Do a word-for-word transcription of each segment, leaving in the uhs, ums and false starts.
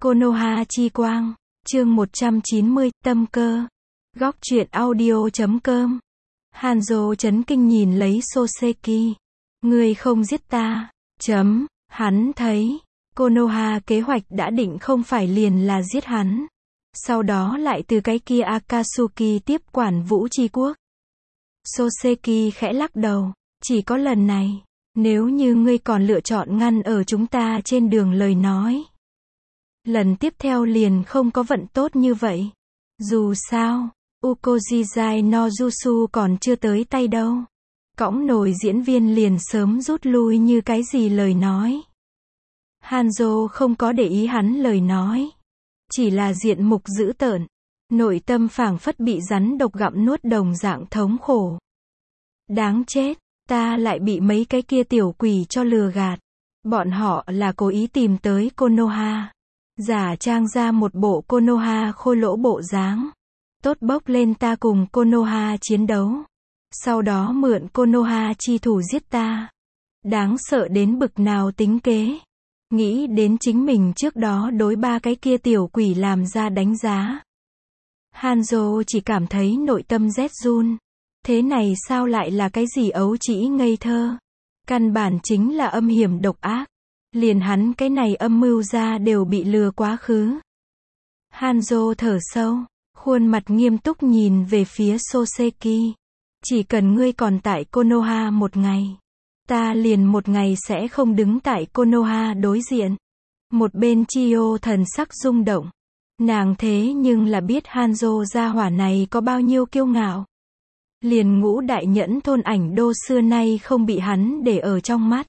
Konoha chi quang, chương một trăm chín mươi, tâm cơ. Góc truyện audio chấm com. Hanzo chấn kinh nhìn lấy Soseki. Ngươi không giết ta. Chấm, hắn thấy, Konoha kế hoạch đã định không phải liền là giết hắn. Sau đó lại từ cái kia Akatsuki tiếp quản Vũ Chi Quốc. Soseki khẽ lắc đầu, chỉ có lần này, nếu như ngươi còn lựa chọn ngăn ở chúng ta trên đường lời nói. Lần tiếp theo liền không có vận tốt như vậy. Dù sao, Ukozizai no Jutsu còn chưa tới tay đâu. Cõng nổi diễn viên liền sớm rút lui như cái gì lời nói. Hanzo không có để ý hắn lời nói. Chỉ là diện mục dữ tợn. Nội tâm phảng phất bị rắn độc gặm nuốt đồng dạng thống khổ. Đáng chết, ta lại bị mấy cái kia tiểu quỷ cho lừa gạt. Bọn họ là cố ý tìm tới Konoha. Giả trang ra một bộ Konoha khôi lỗ bộ dáng. Tốt bốc lên ta cùng Konoha chiến đấu. Sau đó mượn Konoha chi thủ giết ta. Đáng sợ đến bực nào tính kế. Nghĩ đến chính mình trước đó đối ba cái kia tiểu quỷ làm ra đánh giá. Hanzo chỉ cảm thấy nội tâm rét run. Thế này sao lại là cái gì ấu trĩ ngây thơ. Căn bản chính là âm hiểm độc ác. Liền hắn cái này âm mưu ra đều bị lừa quá khứ. Hanzo thở sâu, khuôn mặt nghiêm túc nhìn về phía Soseki. Chỉ cần ngươi còn tại Konoha một ngày, ta liền một ngày sẽ không đứng tại Konoha đối diện. Một bên Chiyo thần sắc rung động. Nàng thế nhưng là biết Hanzo gia hỏa này có bao nhiêu kiêu ngạo. Liền ngũ đại nhẫn thôn ảnh đô xưa nay không bị hắn để ở trong mắt.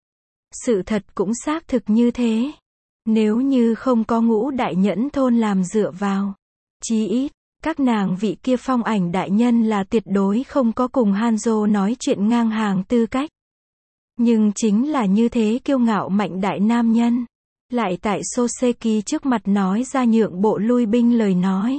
Sự thật cũng xác thực như thế. Nếu như không có ngũ đại nhẫn thôn làm dựa vào, chí ít, các nàng vị kia phong ảnh đại nhân là tuyệt đối không có cùng Hanzo nói chuyện ngang hàng tư cách. Nhưng chính là như thế kiêu ngạo mạnh đại nam nhân. Lại tại Soseki trước mặt nói ra nhượng bộ lui binh lời nói.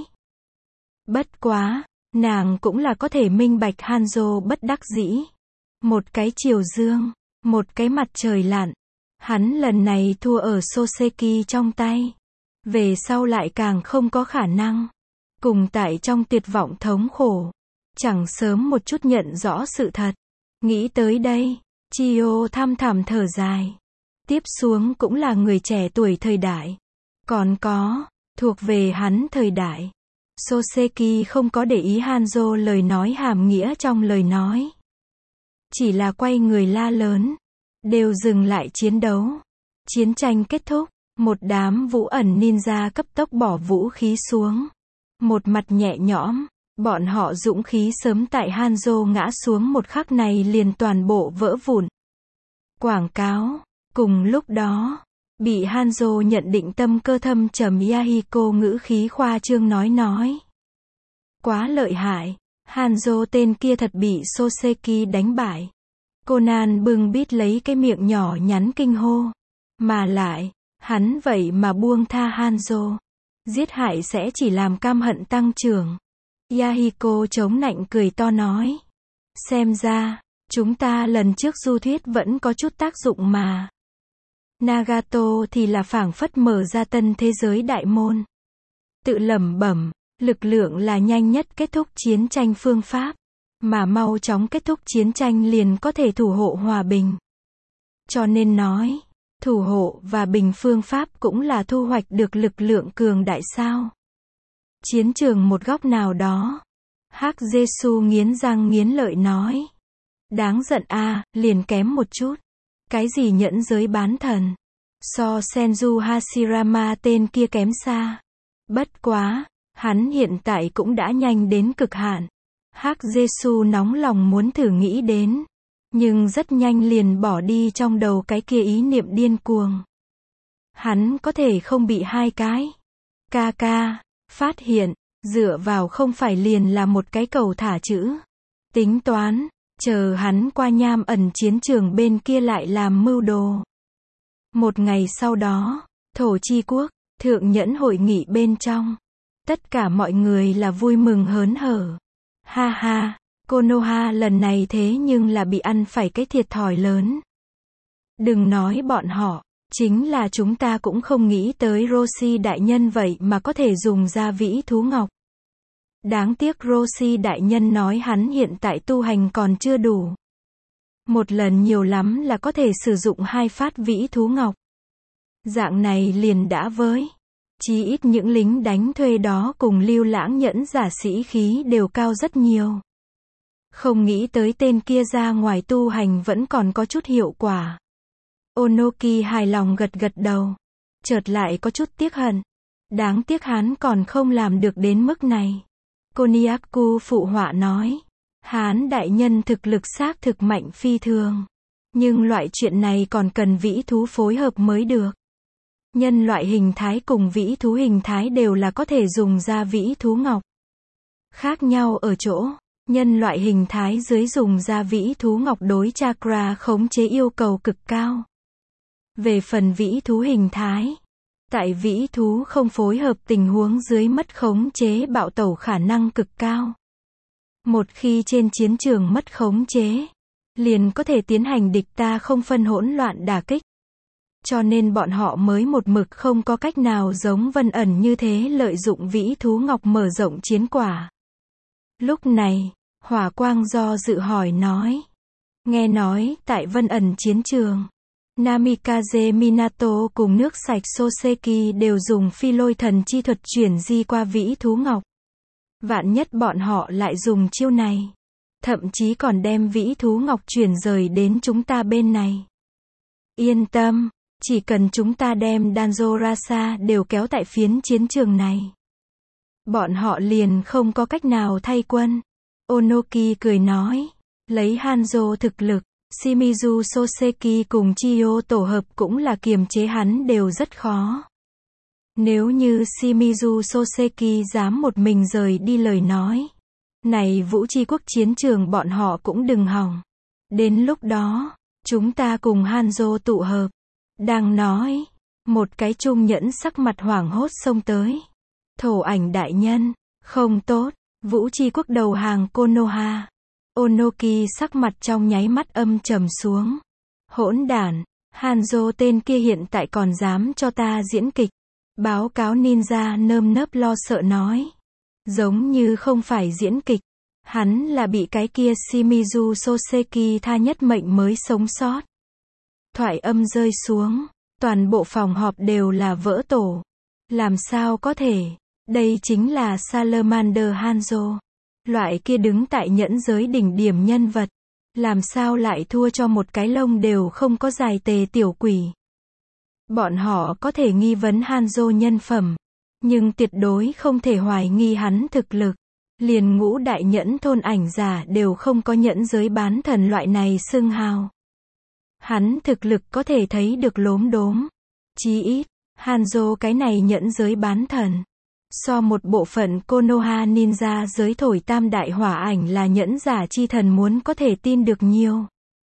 Bất quá, nàng cũng là có thể minh bạch Hanzo bất đắc dĩ. Một cái chiều dương. Một cái mặt trời lặn. Hắn lần này thua ở Soseki trong tay. Về sau lại càng không có khả năng. Cùng tại trong tuyệt vọng thống khổ. Chẳng sớm một chút nhận rõ sự thật. Nghĩ tới đây, Chiyo thăm thẳm thở dài. Tiếp xuống cũng là người trẻ tuổi thời đại. Còn có, thuộc về hắn thời đại. Soseki không có để ý Hanzo lời nói hàm nghĩa trong lời nói. Chỉ là quay người la lớn. Đều dừng lại chiến đấu. Chiến tranh kết thúc. Một đám vũ ẩn ninja cấp tốc bỏ vũ khí xuống. Một mặt nhẹ nhõm. Bọn họ dũng khí sớm tại Hanzo ngã xuống một khắc này liền toàn bộ vỡ vụn. Quảng cáo. Cùng lúc đó, bị Hanzo nhận định tâm cơ thâm trầm Yahiko ngữ khí khoa trương nói nói. Quá lợi hại. Hanzo tên kia thật bị Soseki đánh bại. Conan bưng bít lấy cái miệng nhỏ nhắn kinh hô. Mà lại, hắn vậy mà buông tha Hanzo. Giết hại sẽ chỉ làm cam hận tăng trưởng. Yahiko chống nạnh cười to nói. Xem ra, chúng ta lần trước du thuyết vẫn có chút tác dụng mà. Nagato thì là phảng phất mở ra tân thế giới đại môn. Tự lẩm bẩm, lực lượng là nhanh nhất kết thúc chiến tranh phương pháp. Mà mau chóng kết thúc chiến tranh liền có thể thủ hộ hòa bình. Cho nên nói, thủ hộ và bình phương pháp cũng là thu hoạch được lực lượng cường đại sao. Chiến trường một góc nào đó. Hắc Jesu nghiến răng nghiến lợi nói. Đáng giận a, à, liền kém một chút. Cái gì nhẫn giới bán thần. So Senju Hashirama tên kia kém xa. Bất quá, hắn hiện tại cũng đã nhanh đến cực hạn. Hắc Jesu nóng lòng muốn thử nghĩ đến. Nhưng rất nhanh liền bỏ đi trong đầu cái kia ý niệm điên cuồng. Hắn có thể không bị hai cái. Ca ca, phát hiện, dựa vào không phải liền là một cái cầu thả chữ. Tính toán, chờ hắn qua nham ẩn chiến trường bên kia lại làm mưu đồ. Một ngày sau đó, Thổ Chi Quốc, thượng nhẫn hội nghị bên trong. Tất cả mọi người là vui mừng hớn hở. Ha ha, Konoha lần này thế nhưng là bị ăn phải cái thiệt thòi lớn. Đừng nói bọn họ, Chính là chúng ta cũng không nghĩ tới Roshi đại nhân vậy mà có thể dùng ra vĩ thú ngọc. Đáng tiếc Roshi đại nhân nói hắn hiện tại tu hành còn chưa đủ. Một lần nhiều lắm là có thể sử dụng hai phát vĩ thú ngọc. Dạng này liền đã với. Chí ít những lính đánh thuê đó cùng Lưu Lãng Nhẫn giả sĩ khí đều cao rất nhiều. Không nghĩ tới tên kia ra ngoài tu hành vẫn còn có chút hiệu quả. Onoki hài lòng gật gật đầu. Chợt lại có chút tiếc hận. Đáng tiếc hắn còn không làm được đến mức này. Koniaku phụ họa nói. Hán đại nhân thực lực xác thực mạnh phi thường. Nhưng loại chuyện này còn cần vĩ thú phối hợp mới được. Nhân loại hình thái cùng vĩ thú hình thái đều là có thể dùng ra vĩ thú ngọc. Khác nhau ở chỗ, nhân loại hình thái dưới dùng ra vĩ thú ngọc đối chakra khống chế yêu cầu cực cao. Về phần vĩ thú hình thái, tại vĩ thú không phối hợp tình huống dưới mất khống chế bạo tẩu khả năng cực cao. Một khi trên chiến trường mất khống chế, liền có thể tiến hành địch ta không phân hỗn loạn đả kích. Cho nên bọn họ mới một mực không có cách nào giống Vân Ẩn như thế lợi dụng vĩ thú ngọc mở rộng chiến quả. Lúc này, Hỏa Quang do dự hỏi nói. Nghe nói, tại Vân Ẩn chiến trường, Namikaze Minato cùng nước sạch Soseki đều dùng phi lôi thần chi thuật chuyển di qua vĩ thú ngọc. Vạn nhất bọn họ lại dùng chiêu này. Thậm chí còn đem vĩ thú ngọc chuyển rời đến chúng ta bên này. Yên tâm, chỉ cần chúng ta đem Danzorasa đều kéo tại phiến chiến trường này. Bọn họ liền không có cách nào thay quân. Onoki cười nói. Lấy Hanzo thực lực, Shimizu Soseki cùng Chiyo tổ hợp cũng là kiềm chế hắn đều rất khó. Nếu như Shimizu Soseki dám một mình rời đi lời nói. Này Vũ Chi Quốc chiến trường bọn họ cũng đừng hỏng. Đến lúc đó, chúng ta cùng Hanzo tụ hợp. Đang nói, một cái trung nhẫn sắc mặt hoảng hốt xông tới. Thổ ảnh đại nhân, không tốt, Vũ Chi Quốc đầu hàng Konoha. Onoki sắc mặt trong nháy mắt âm trầm xuống. Hỗn đản, Hanzo tên kia hiện tại còn dám cho ta diễn kịch. Báo cáo ninja nơm nớp lo sợ nói. Giống như không phải diễn kịch. Hắn là bị cái kia Shimizu Soseki tha nhất mệnh mới sống sót. Thoại âm rơi xuống. Toàn bộ phòng họp đều là vỡ tổ. Làm sao có thể. Đây chính là Salamander Hanzo. Loại kia đứng tại nhẫn giới đỉnh điểm nhân vật. Làm sao lại thua cho một cái lông đều không có dài tề tiểu quỷ. Bọn họ có thể nghi vấn Hanzo nhân phẩm. Nhưng tuyệt đối không thể hoài nghi hắn thực lực. Liền ngũ đại nhẫn thôn ảnh giả đều không có nhẫn giới bán thần loại này xưng hào. Hắn thực lực có thể thấy được lốm đốm. Chí ít, Hanzo cái này nhẫn giới bán thần. So một bộ phận Konoha ninja giới thổi tam đại hỏa ảnh là nhẫn giả chi thần muốn có thể tin được nhiều.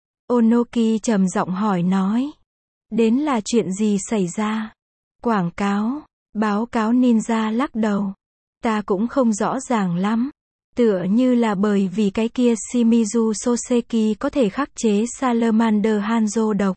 Onoki trầm giọng hỏi nói. Đến là chuyện gì xảy ra? Quảng cáo, báo cáo ninja lắc đầu. Ta cũng không rõ ràng lắm. Tựa như là bởi vì cái kia Shimizu Soseki có thể khắc chế Salamander Hanzo độc.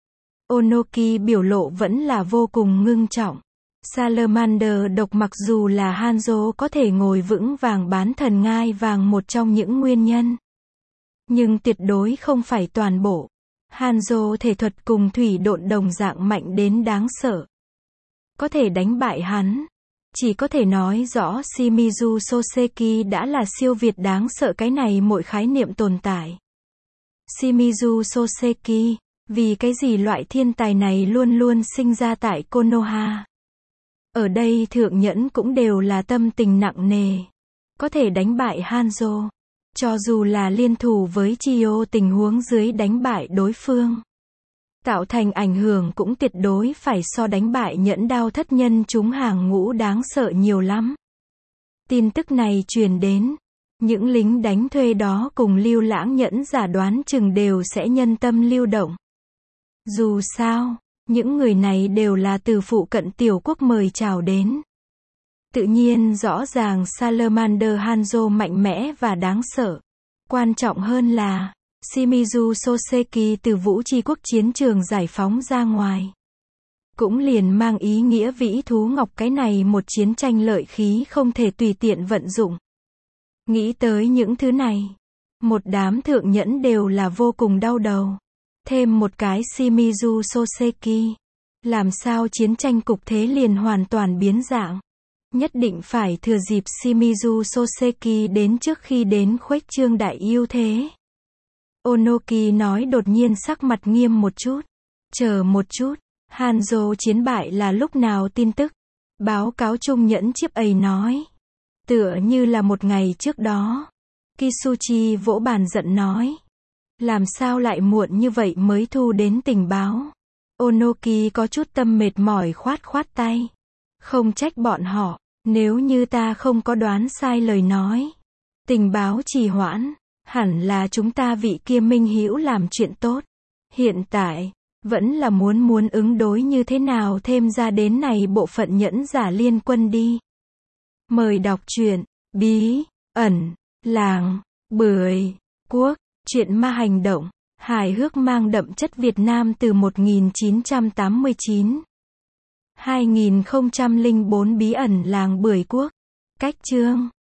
Onoki biểu lộ vẫn là vô cùng ngưng trọng. Salamander độc mặc dù là Hanzo có thể ngồi vững vàng bán thần ngai vàng một trong những nguyên nhân. Nhưng tuyệt đối không phải toàn bộ. Hanzo thể thuật cùng thủy độn đồng dạng mạnh đến đáng sợ. Có thể đánh bại hắn. Chỉ có thể nói rõ Shimizu Soseki đã là siêu việt đáng sợ cái này mỗi khái niệm tồn tại. Shimizu Soseki, vì cái gì loại thiên tài này luôn luôn sinh ra tại Konoha. Ở đây thượng nhẫn cũng đều là tâm tình nặng nề. Có thể đánh bại Hanzo. Cho dù là liên thủ với Chiyo tình huống dưới đánh bại đối phương. Tạo thành ảnh hưởng cũng tuyệt đối phải so đánh bại nhẫn đao thất nhân chúng hàng ngũ đáng sợ nhiều lắm. Tin tức này truyền đến. Những lính đánh thuê đó cùng Lưu Lãng Nhẫn giả đoán chừng đều sẽ nhân tâm lưu động. Dù sao, những người này đều là từ phụ cận tiểu quốc mời chào đến. Tự nhiên rõ ràng Salamander Hanzo mạnh mẽ và đáng sợ. Quan trọng hơn là, Shimizu Soseki từ Vũ Chi Quốc chiến trường giải phóng ra ngoài. cũng liền mang ý nghĩa Vĩ Thú Ngọc cái này một chiến tranh lợi khí không thể tùy tiện vận dụng. Nghĩ tới những thứ này, một đám thượng nhẫn đều là vô cùng đau đầu. Thêm một cái Shimizu Soseki, làm sao chiến tranh cục thế liền hoàn toàn biến dạng. Nhất định phải thừa dịp Shimizu Soseki đến trước khi đến khuếch trương đại ưu thế. Onoki nói đột nhiên sắc mặt nghiêm một chút. Chờ một chút, Hanzo chiến bại là lúc nào tin tức? Báo cáo trung nhẫn chiếp ấy nói. Tựa như là một ngày trước đó. Kisuchi vỗ bàn giận nói. Làm sao lại muộn như vậy mới thu đến tình báo? Onoki có chút tâm mệt mỏi khoát khoát tay. Không trách bọn họ, nếu như ta không có đoán sai lời nói. Tình báo trì hoãn, hẳn là chúng ta vị kia minh hữu làm chuyện tốt. Hiện tại, vẫn là muốn muốn ứng đối như thế nào thêm ra đến này bộ phận nhẫn giả liên quân đi. Mời đọc truyện, bí, ẩn, làng, bưởi, quốc, truyện ma hành động, hài hước mang đậm chất Việt Nam từ một nghìn chín trăm tám mươi chín. hai nghìn không trăm lẻ bốn bí ẩn làng bưởi quốc. Cách chương